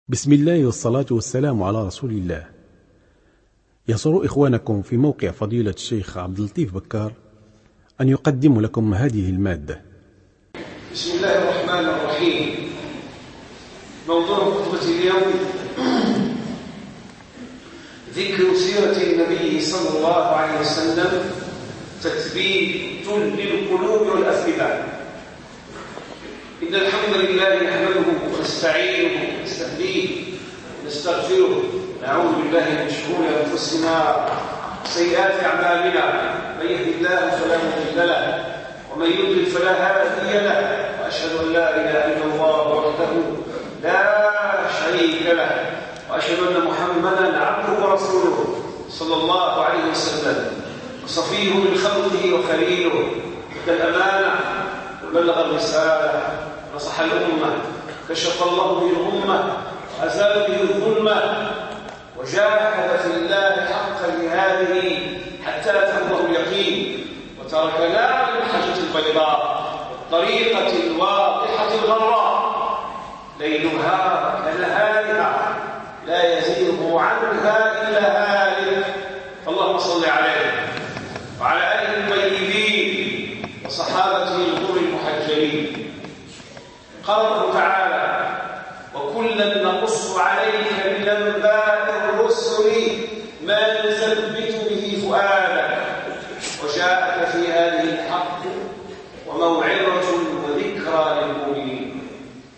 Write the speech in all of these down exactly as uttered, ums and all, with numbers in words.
بسم الله والصلاة والسلام على رسول الله. يسر إخوانكم في موقع فضيلة الشيخ عبد اللطيف بكار أن يقدم لكم هذه المادة. بسم الله الرحمن الرحيم. موضوع خطبة اليوم ذكر سيرة النبي صلى الله عليه وسلم تثبيت للقلوب والأفئدة. إن الحمد لله نحمده ونستعينه ونستهديه ونستغفره، نعوذ بالله من شرور أنفسنا وسيئات أعمالنا، من يهد الله فلا مضل له ومن يضلل فلا هادي له، وأشهد أن لا إله إلا الله وحده لا شريك له، وأشهد أن محمدا عبده ورسوله صلى الله عليه وسلم، وصفيه من خلقه وخليله، أدى الأمانة وبلغ الرسالة، نصح الأمة، كشف الله به الغمة، وأزال به الظلمة، وجاهد في الله حق جهاده حتى أتمه اليقين، وتركنا على المحجة البيضاء الطريقة الواضحة الغراء ليلها كنهارها لا يزيغ عنها إلا هالك. فاللهم صل عليه وعلى آله الطيبين وصحابته الغر المحجلين. قال الله تعالى: وكلا نقص عليك من أنباء الرسل ما نثبت به فؤادك وجاءك في هذه الحق وموعظة وذكرى للمؤمنين.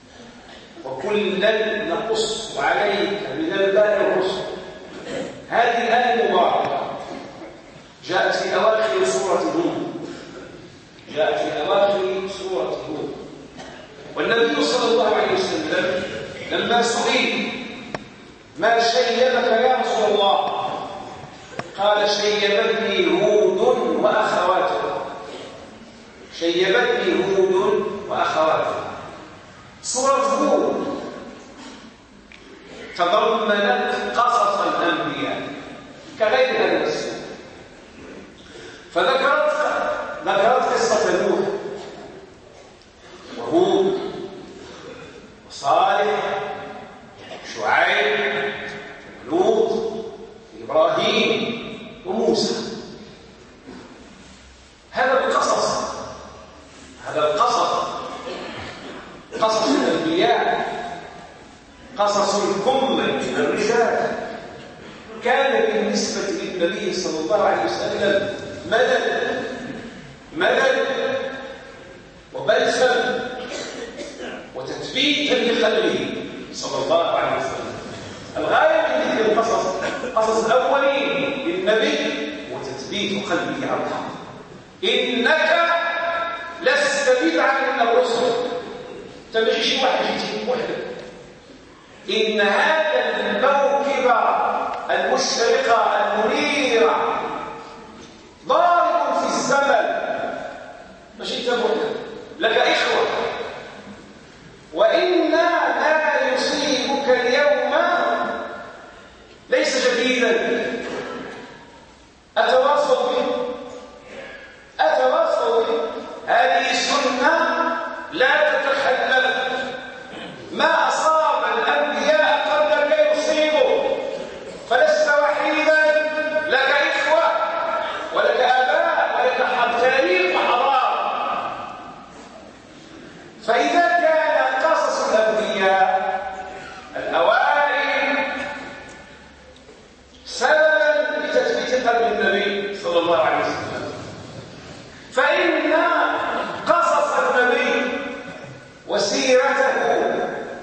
وكلا نقص عليك من أنباء الرسل، هذه الآية المباركة جاءت في أواخر سورة هود، جاءت في أواخر سورة هود. والنبي صلى الله عليه وسلم لما سئل: ما شيبك يا رسول الله؟ قال: شيبتني هود وأخواتها. شيبتني هود وأخواتها. سورة هود تضمنت قصص الأنبياء كغيرها من السور، فذكرت ذكرت قصة نوح وهود وصالح وشعيب ولوط وإبراهيم وموسى. هذا القصص هذا القصص قصص الأنبياء، قصص الأمة الرجال، كان بالنسبة للنبي صلى الله عليه وسلم مدد مدد وبلسم وتثبيتا لقلبه صلى الله عليه وسلم. الغاية من ذكر القصص قصص الأولين للنبي وتثبيت قلبه على الحق. إنك لست بدعا من الرسل، تمشي شي واحد يجي وحده. إن هذا الموكب المشرقة المنيرة ضارب في الزمن، ماشي تبوحده، لك إخوة، وإنا لا يصيبك اليوم ليس جديدا. أتواصل به أتواصل به هذه سنة لا تتخلف. ما أصاب الأنبياء قبلك يصيبه، فلست وحيدا، لك إخوة ولك آباء ولك حق تاريخ وحضارة. فإذا كان قصص الأنبياء الأوائل سببا لتثبيت قلب النبي صلى الله عليه وسلم، فإن قصص النبي وسيرته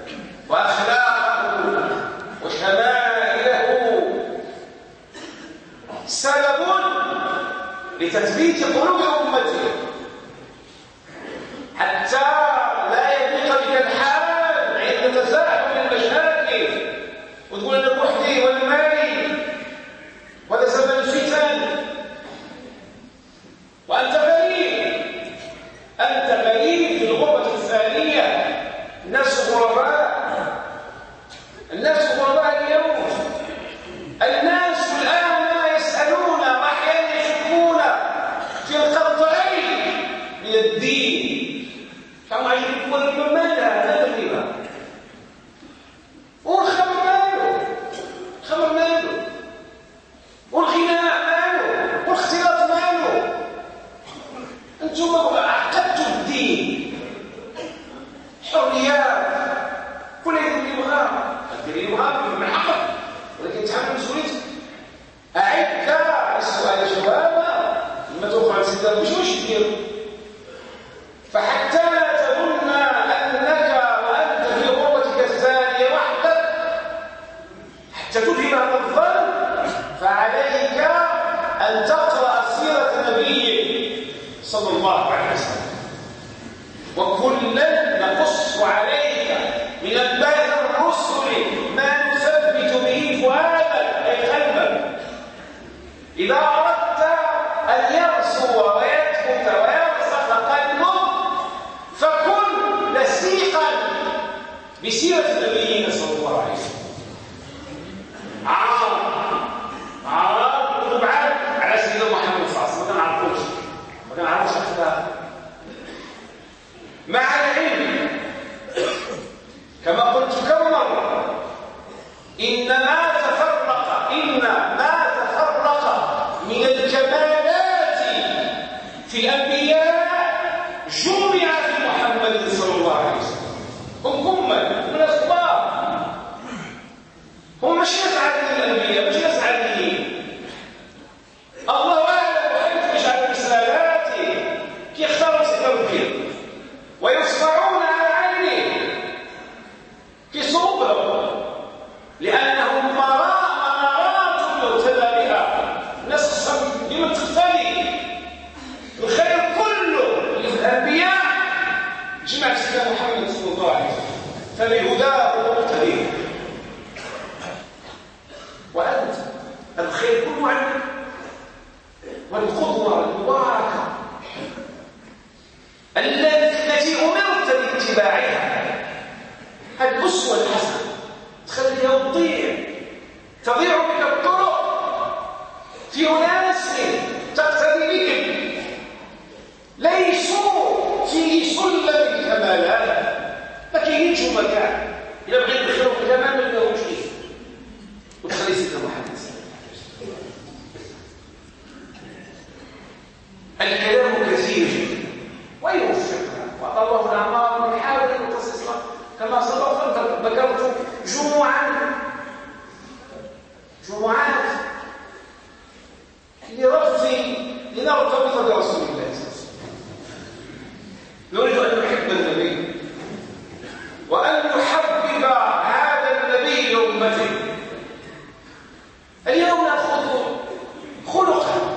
وأخلاقه وشمائله سبب لتثبيت قلوب أمته، حتى لا يضيق بك الحال عند تزاحم المشاكل وتقول أنا وحدي وأنا مالي وهذا زمن الفتن وأنت غريب. أنت غريب في الغربة الثانية. الناس غرباء، الناس غرباء اليوم. الناس الآن يسألون وأحيانا يشكون في القطعين من الدين، فهم عايزين يقولوا ماذا هذا الغيبة. والخبر ديري مهام من حقك، ولكن تحمل مسؤوليتك. أعد السؤال جوابا، لما توقع عن سيدنا واش واش دير؟ فحتى لا تظن أنك وأنت في غربتك الزانية وحدك حتى تذهب هذا الظن، فعليك أن تقرأ سيرة نبيك صلى الله عليه وسلم. وكلا نقص عليك من أنباء الرسل ما نثبت به فؤادك أي قلبك. إذا أردت أن يرسو ويثبت ويرسخ قلبك فكن لسيقا بسيرة نبينا صلى الله عليه وسلم. عرض عرض وبعد على سيدنا محمد صلى الله عليه وسلم، ما كنعرفوش ما كنعرفوش أخلاقه. مع العلم كما قلت كم مرة إن ما تفرق إن ما تفرق من الكمالات في الأنبياء جمع في محمد صلى الله عليه وسلم. هم كمل من الأخبار، هم مش ناس عاديين، الأنبياء مش ناس عاديين. الله أعلم حيث يجعل رسالاته كي يختاروا سيدنا فيه ويصبعون على عينه كي صوبهم، لأنهم منارات يهتدى بها. الناس لمن تختلي الخير كله للأنبياء جمع سيدنا محمد صلى الله عليه وسلم، فبهداه مقتدي. وأنت الخير كله عنك، والقدوة المباركة التي أمرت باتباعها، هذه الأسوة الحسنة تخليها تضيع تضيع بك الطرق في أناس تقتدي بهم ليسوا في سلم الكمالات، ما كاينينش هما كاع. إلا بغيت تدخلوا في الكمال ما لقاوش كيف، وتخلي سيدنا محمد. الكلام كثير جدا ويوفقنا وأعطى الله الأعمار ونحاول أن نخصصها كما سبق ذكرت جمعا جمعات لرفض لنرتبط برسول الله صلى الله عليه وسلم. نريد أن نحب النبي وأن نحبب هذا النبي لأمته. اليوم نأخذ خلقا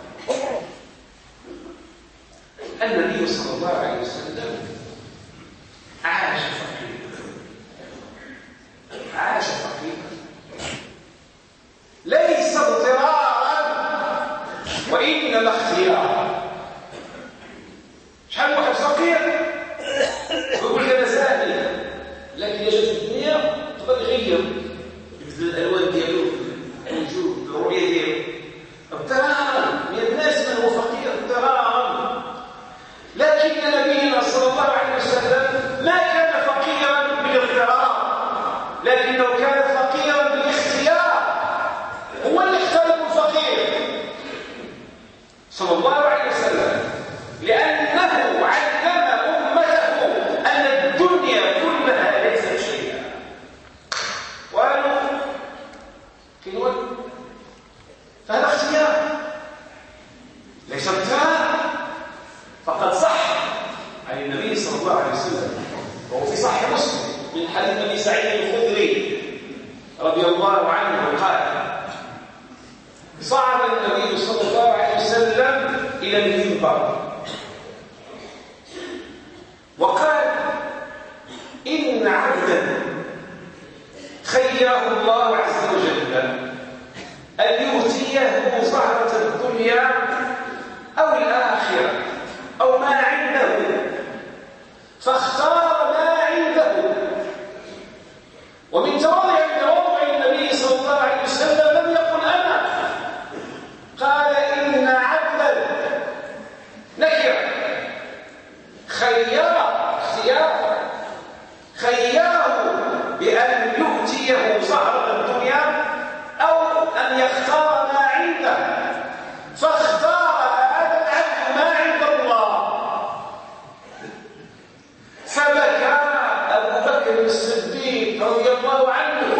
النبي صلى الله عليه وسلم عاش فقيرا، عاش فقيرا ليس اضطرارا وإنما اختيارا. شحال واحد فقير ويقول لك انا ساهل، لكن يجد في الدنيا تقدر يغير يبدل الالوان ديالو الوجوه الرؤيه ديالو اضطرارا. من الناس من هو فقير اضطرارا، لكن نبينا صلى الله عليه وسلم ما كان فقيرا بالاضطرار، لكنه كان فقيرا بالاختيار. هو اللي اختار يكون فقير صلى الله عليه وسلم، لأنه علم أمته أن الدنيا كلها ليست شيئا. وقالوا كنوان فهذا اختيار ليس اضطرار. فقد صح عن النبي صلى الله عليه وسلم وهو في صحيح مسلم من حديث ابي سعيد الخدري رضي الله عنه قال: صعد النبي صلى الله عليه وسلم الى المنبر وقال: ان عبدا خيره الله عز وجل ان يؤتيه زهرة الدنيا او الاخره أو ما عنده، فاختار ما عنده. ومن تواضع تواضع النبي صلى الله عليه وسلم لم يقل أنا، قال: إن عبدا نكر خير اختيار خيره بأن يؤتيه زهرة الدنيا أو أن يختار ما عنده، فاختار هذا العبد ما عند الله. فبكى أبو بكر الصديق رضي الله عنه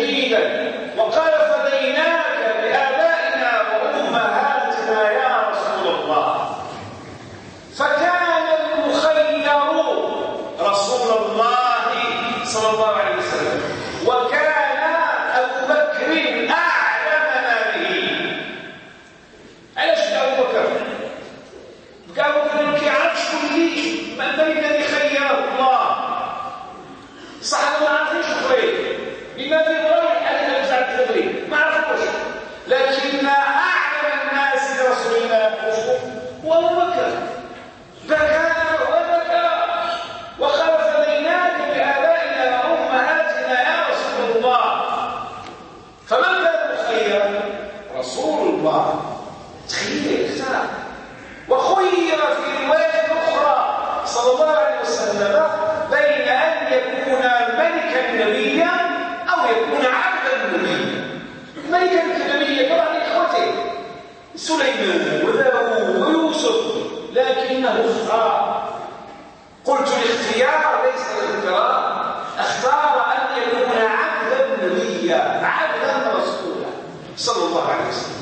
شديدا وقال فديناك بآبائنا وأمهاتنا يا رسول الله. فكان المخير رسول الله صلى الله عليه وسلم، وكان أبو بكر أعلمنا به. علاش أبو بكر؟ بقى أبو بكر ما كيعرفش كلش من الذي خيره الله. الصحابة ما عارفينش الخير، بما في ظاهر الحديث بتاع التدريب ما عرفوش، لكن أعلم الناس برسول الله هو أبو بكر. بكى وبكى وقال فديناك بآبائنا وأمهاتنا يا رسول الله. فمن كان خيرا؟ رسول الله. تخيل اختار وخير في رواية أخرى صلى الله عليه وسلم بين أن يكون ملكا نبيا أو يكون عبدا نبيا. ملكا نبيا كما إخوته سليمان وداوود ويوسف، لكنه اختار. قلت الاختيار ليس الاختيار، اختار أن يكون عبدا نبيا عبدا رسولا صلى الله عليه وسلم.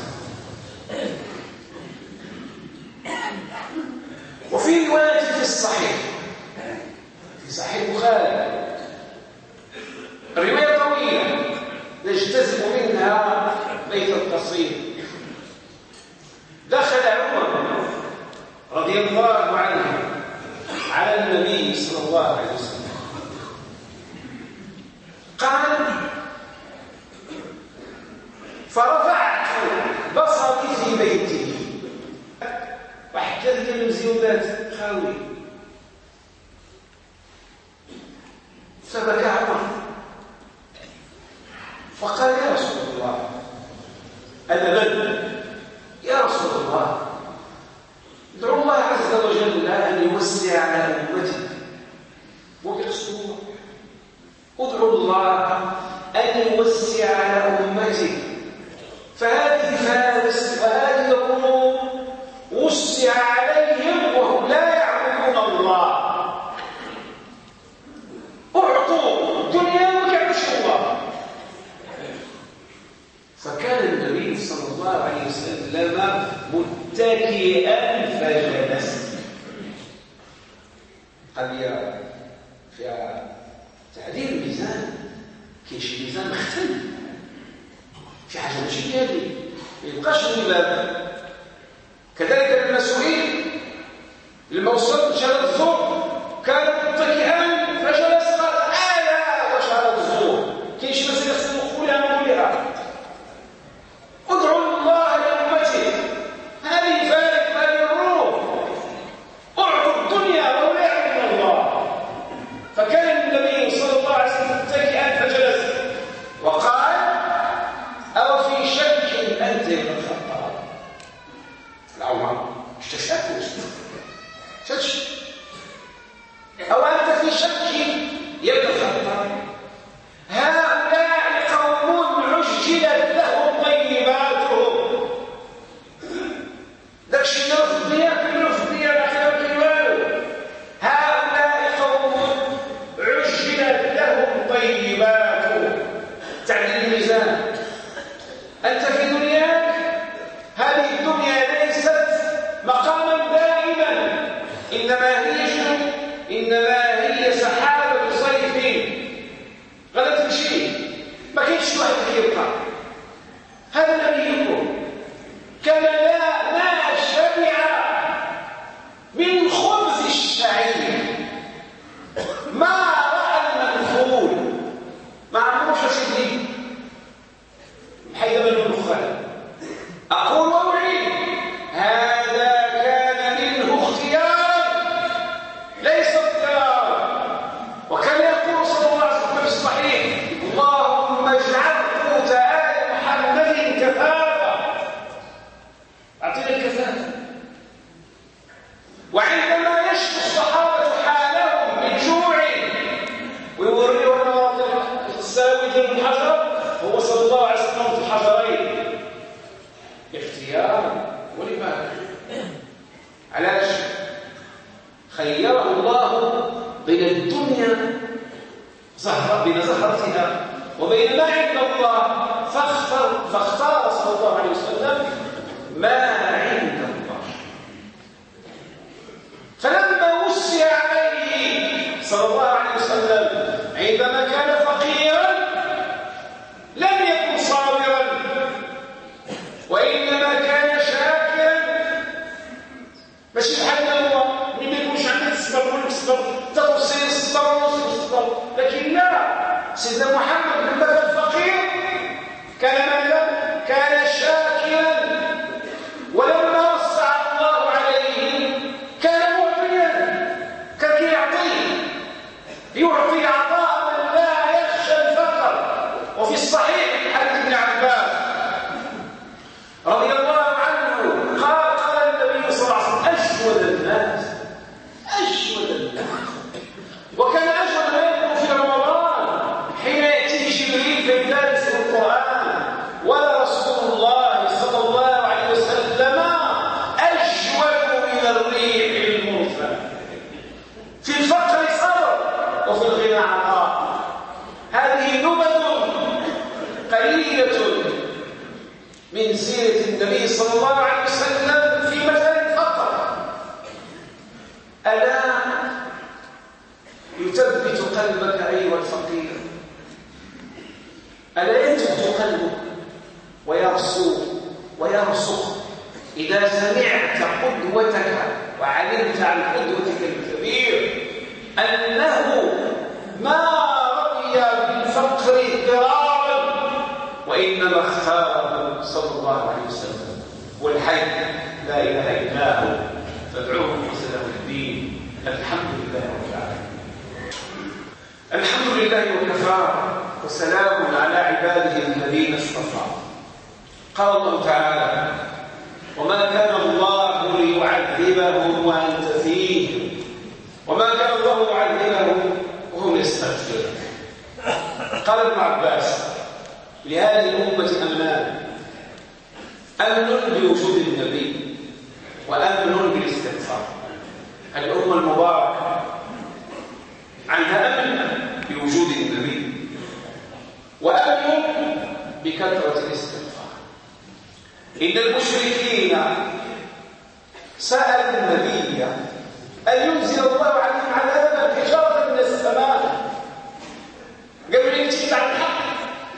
وفي رواية في الصحيح في صحيح البخاري رواية طويلة نجتزم منها بيت القصير. دخل عمر رضي الله عنه على النبي صلى الله عليه وسلم قال فرفعت بصري في بيته، وحكيت لي المزيودات خاوي، فبكى عمر فقال يا رسول الله أنا من؟ يا رسول الله ادعو الله عز وجل أن يوسع على أمتك. وبيقصدوا ادعو الله أن يوسع على أمتك، فهذه فارس وهذه الروم وسع عليهم وهم لا يعبدون الله، اعطوا الدنيا وما كانوش الله. فكان النبي صلى الله عليه وسلم متكئا فجلس. قضيه فيها تعديل الميزان، كاين شي ميزان مختلف، شي حاجه ماشي كامل ما يبقاش الباب. كذلك المسؤولين لما وصلت شهاده الزور كان متكئا فجلس قال الا وشهاده الزور. كاين شي مسائل خصنا نقولها نقولها. ادعوا الله لأمته، هذه فارق هذه الروم، اعطوا الدنيا ولا يعبدون الله. فكان النبي صلى الله عليه وسلم متكئا فجلس وقال أو في شك أنت يا ابن الخطاب. العمر اشتشاك شش أو أنت في شك يا ابن الخطاب. هؤلاء قوم عجلت لهم طيباتهم. داك الشيء اللي في الدنيا كله في الدنيا الاخره كيوالو. هؤلاء قوم عجلت لهم طيباتهم. تعديل الميزان. انت في دنياك هذه الدنيا ليست مقاما دائما، انما هي شنو؟ انما هي سحابه صيف غدا تمشي، ما كاينش واحد كيبقى. هذا الذي يكون كما لا ما شبع من خبز الشعير ما راى المنخول، ما عمروش سيدي حيدر بن الخالد. اقول واعيد هذا كان منه اختيارا ليس اضطرارا. وكان يقول صلى الله عليه وسلم في الصحيح اللهم اجعل قوت آل محمد كفافا. اعطينا الكفافه. وعندما يشكو الصحابه حالهم من جوع ويوريهم مناطق تساوي جنب الحجر، هو صلى الله عليه وسلم في الحجرين اختيارا. ولماذا؟ علاش؟ خيره الله بين الدنيا زهرة بين زهرتها وبين ما عند الله، فاختار, فاختار صلى الله عليه وسلم ما عند الله. فلما وسع عليه صلى الله عليه وسلم عندما كان فقيرا لم يكن صابرا، وإنما كان شاكرا. ماشي بحال هو ملي ما يكونش عندك الصبر ولا الصبر توصي الصبر وصي الصبر، لكن لا، سيدنا محمد لما كان فقير كان ماذا؟ كان شاكرا، ولما وسع الله عليه كان معطيا، كان كيعطيه، يعطي عطاء من لا يخشى الفقر. وفي الصحيح حديث ابن عباس رضي الله عنه قال قال النبي صلى الله عليه وسلم أجود الناس أجود الناس، وكان أجود ما يكون في رمضان حين يأتيه جبريل فيدرس القرآن، ورسول الله صلى الله عليه وسلم أجود من الريح المرسلة. في الفقر صبر وفي الغنى عطاء. هذه نبذ قليلة من سيرة النبي صلى الله عليه وسلم في مجال الفقر. ألا يثبت قلبك أيها الفقير؟ ألا يثبت قلبك ويرسو ويرسخ إذا سمعت قدوتك وعلمت عن قدوتك الكبير أنه ما رضي بالفقر اضطرارا، وإنما اختاره صلى الله عليه وسلم. والحي لا إله إلا هو فادعوه مخلصا له الدين. الحمد لله رب العالمين. الحمد لله وكفى، وسلام على عباده الذين اصطفى. قال الله تعالى: وما كان الله ليعذبهم وأنت فيهم، وما كان الله يعذبهم وهم يستغفرون. قال ابن عباس: لهذه الأمة أمنان، أمن بوجود النبي وأمن بالاستغفار. الأمة المباركة عندها أمن بوجود النبي وأمن بكثرة الاستغفار. إن المشركين سألوا النبي أن ينزل الله عليهم عذابا حجارة من السماء، قالوا لي تجد عن الحق،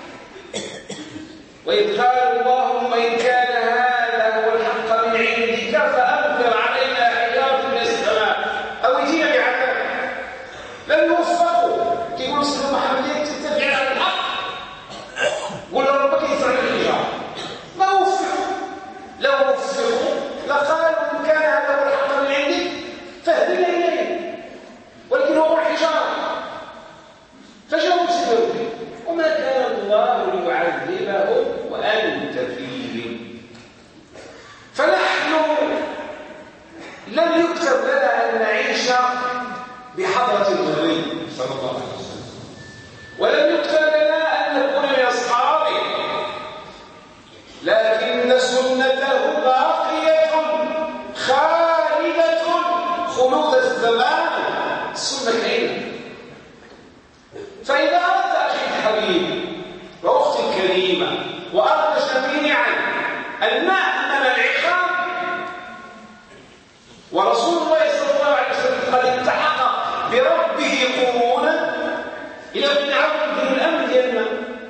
وإذ قالوا اللهم إن كان هذا هو الحق من عندك فأمطر علينا حجارة من السماء أو ائتنا بعذاب. لم يوفقوا، كيقولوا سيدنا محمد تتبع على الحق، قول ربك يفعل الحجارة. ما وفقوا، لو وفقوا لقالوا إن كان هذا هو الحق من عندك فاهدنا إليه، ولكن هو الحجارة. فجاءوا سيدنا: وما كان الله ليعذبهم وأنت فيهم. فنحن لم يكتب لنا أن نعيش بحضرة النبي صلى الله عليه وسلم، ولم يكتب لنا أن نكون من أصحابه، لكن سنته باقية خالدة خلود الزمان. السنة كريمة. فإذا أردت أخي الحبيب وأختي الكريمة وأردت جميعا أن نأمن العقاب، ورسول الله صلى الله عليه وسلم قد التحق بربه قرونا إلى أن نعود الأمن ديالنا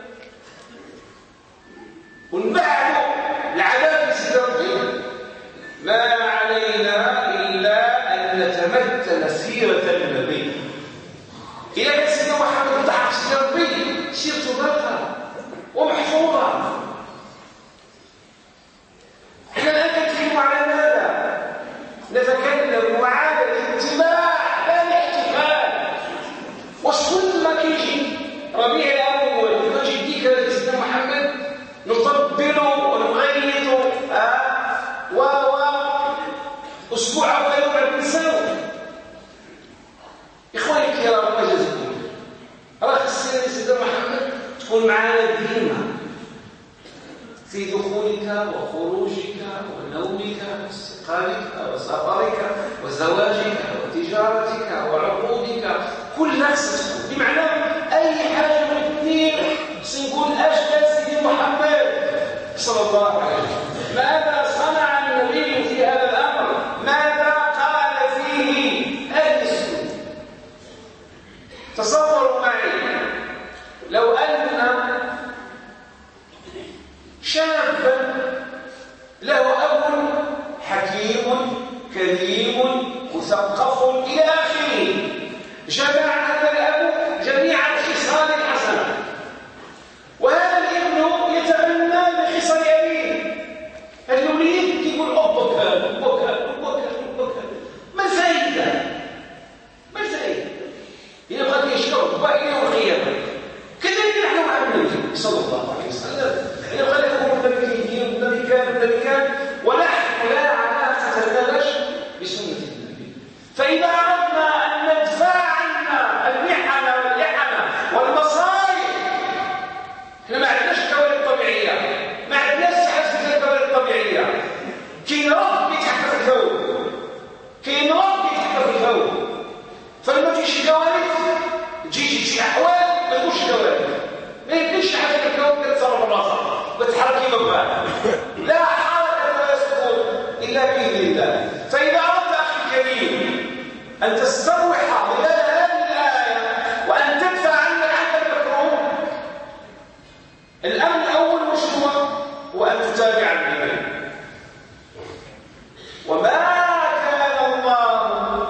ونبعد العذاب السرطين. ما علينا إلا أن نتمثل سيرة النبي. إذا كان سيدنا محمد التحق سيرة النبي سيرته باقية ومحفوظة. احنا الآن نتكلم على ماذا؟ نتكلم على الاتباع لا الاحتفال. واش كل ما كيجي ربيع الأول ونجي ذكرى سيدنا محمد نطبله ونغيره و و أسبوع أو يوم بعد نساوي. إخواني الكرام الله يجزيكم، راه خصنا سيدنا محمد تكون معنا ديما في دخولك وخروجك ونومك واستيقاظك وسفرك وزواجك وتجارتك وعقودك، كل نفس بمعنى أي حاجة من الاثنين الله عليه وسلم. ماذا صنع النبي في هذا الأمر؟ ماذا قال فيه أهل السنة؟ تصوروا معي لو أن شابا له أب حكيم كريم مثقف إلى آخره، جمع هذا الأب جميع الخصال الحسنة، وهذا الابن يتبنى بخصال أبيه. هذا الوليد يقول أبك أبك أبك أبك، ما الفائدة؟ ما الفائدة؟ يبغى يشكر بقى وخيانة. كذلك نحن مع النبي صلى الله عليه وسلم، يبغى لكم النبي النبي كان النبي كان ونحن لا علاقة لنا بسنة النبي. فإذا أردنا أن ندفع عنا المحن والإحن والمصائب، احنا ما عندناش الكوارث الطبيعية، ما عندناش حسب الكوارث الطبيعية. كاين ربي تحت الكون، كاين ربي تحت الكون، فلما تجيش كوارث تجي شي أحوال ما تكونش كوارث. ما يمكنش حاجة الكون كتصرف الراسها وتحرك يمها، لا حركة ولا سكون إلا بإذن الله. فإذا أردت أخي الكريم أن تستروح ظلال هذه الآية وأن تدفع عنك عنك المكروه، الأمر الأول مشروع هو أن تتابع الإيمان. وما كان الله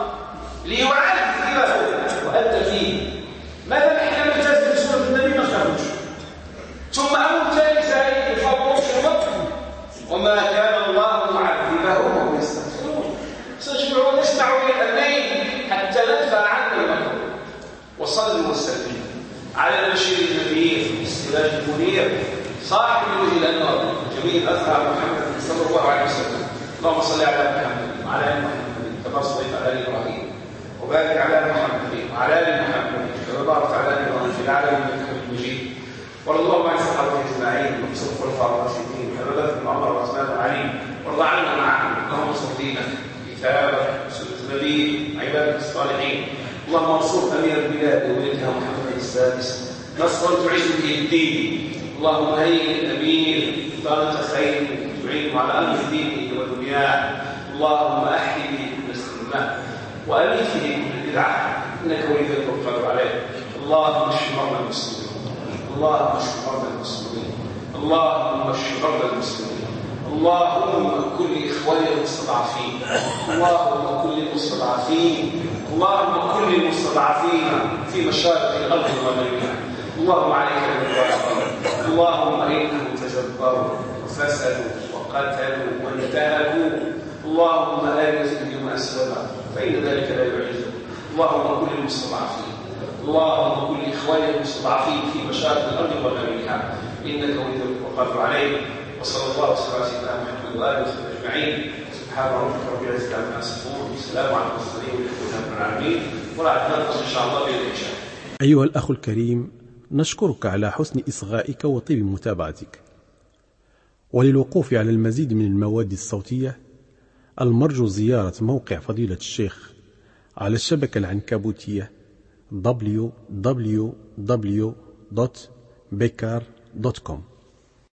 ليعذبه وأنت فيه. ماذا نحن نلتزم بسنة النبي؟ ما نخافوش. ثم أمر ثاني زائد الفضل وما كان الله معذبهم وهم يستغفرون. سنجمعوا نسمع بالأمين حتى ندفع عنا المكروه. وصلوا وسلموا على البشير النذير السراج المنير صاحب الوجه الأنوار جميل أزهر محمد صلى الله عليه وسلم. اللهم صل على محمد وعلى آل محمد كما صليت على آل إبراهيم، وبارك على محمد وعلى آل محمد كما باركت على آل إبراهيم في العالمين إنك حميد مجيد. وارض اللهم عن الصحابة أجمعين وخصوصا الخلفاء الراشدين أبي بكر وعمر وعثمان وعلي، وارض عنا معهم. اللهم انصر دينك كتابك وسنة نبيك عبادك الصالحين. اللهم انصر أمير البلاد ووليها محمد السادس نصرا تعز به الدين. اللهم هيئ الأمير طالة خير تعينه على أمر دينه ودنياه. اللهم أحيي به كل سنة وأميت به كل بدعة إنك ولي ذلك والقادر عليه. اللهم اشف مرضى المسلمين، اللهم اشف مرضى المسلمين، اللهم اشف مرضى المسلمين. اللهم كل إخواني المستضعفين، اللهم كل المستضعفين، اللهم كل المستضعفين في مشارق الأرض ومغاربها. اللهم عليك بالظالمين، اللهم إنهم تجبروا وفسدوا وقتلوا وانتهكوا. اللهم لا يزيدهم أسودا فإن ذلك لا يعجزهم. اللهم كل المستضعفين، اللهم كل إخواني المستضعفين في مشارق الأرض ومغاربها إنك ولي وقادر عليه. وصلى الله وسلم على سيدنا محمد وآله وصحبه أجمعين. سبحان ربك رب العزة عما يصفون، والسلام على المرسلين والحمد لله رب العالمين. ونلتقي إن شاء الله بإذن الله. أيها الأخ الكريم، نشكرك على حسن إصغائك وطيب متابعتك. وللوقوف على المزيد من المواد الصوتية المرجو زيارة موقع فضيلة الشيخ على الشبكة العنكبوتية دبليو دبليو دبليو دوت بيكار دوت كوم.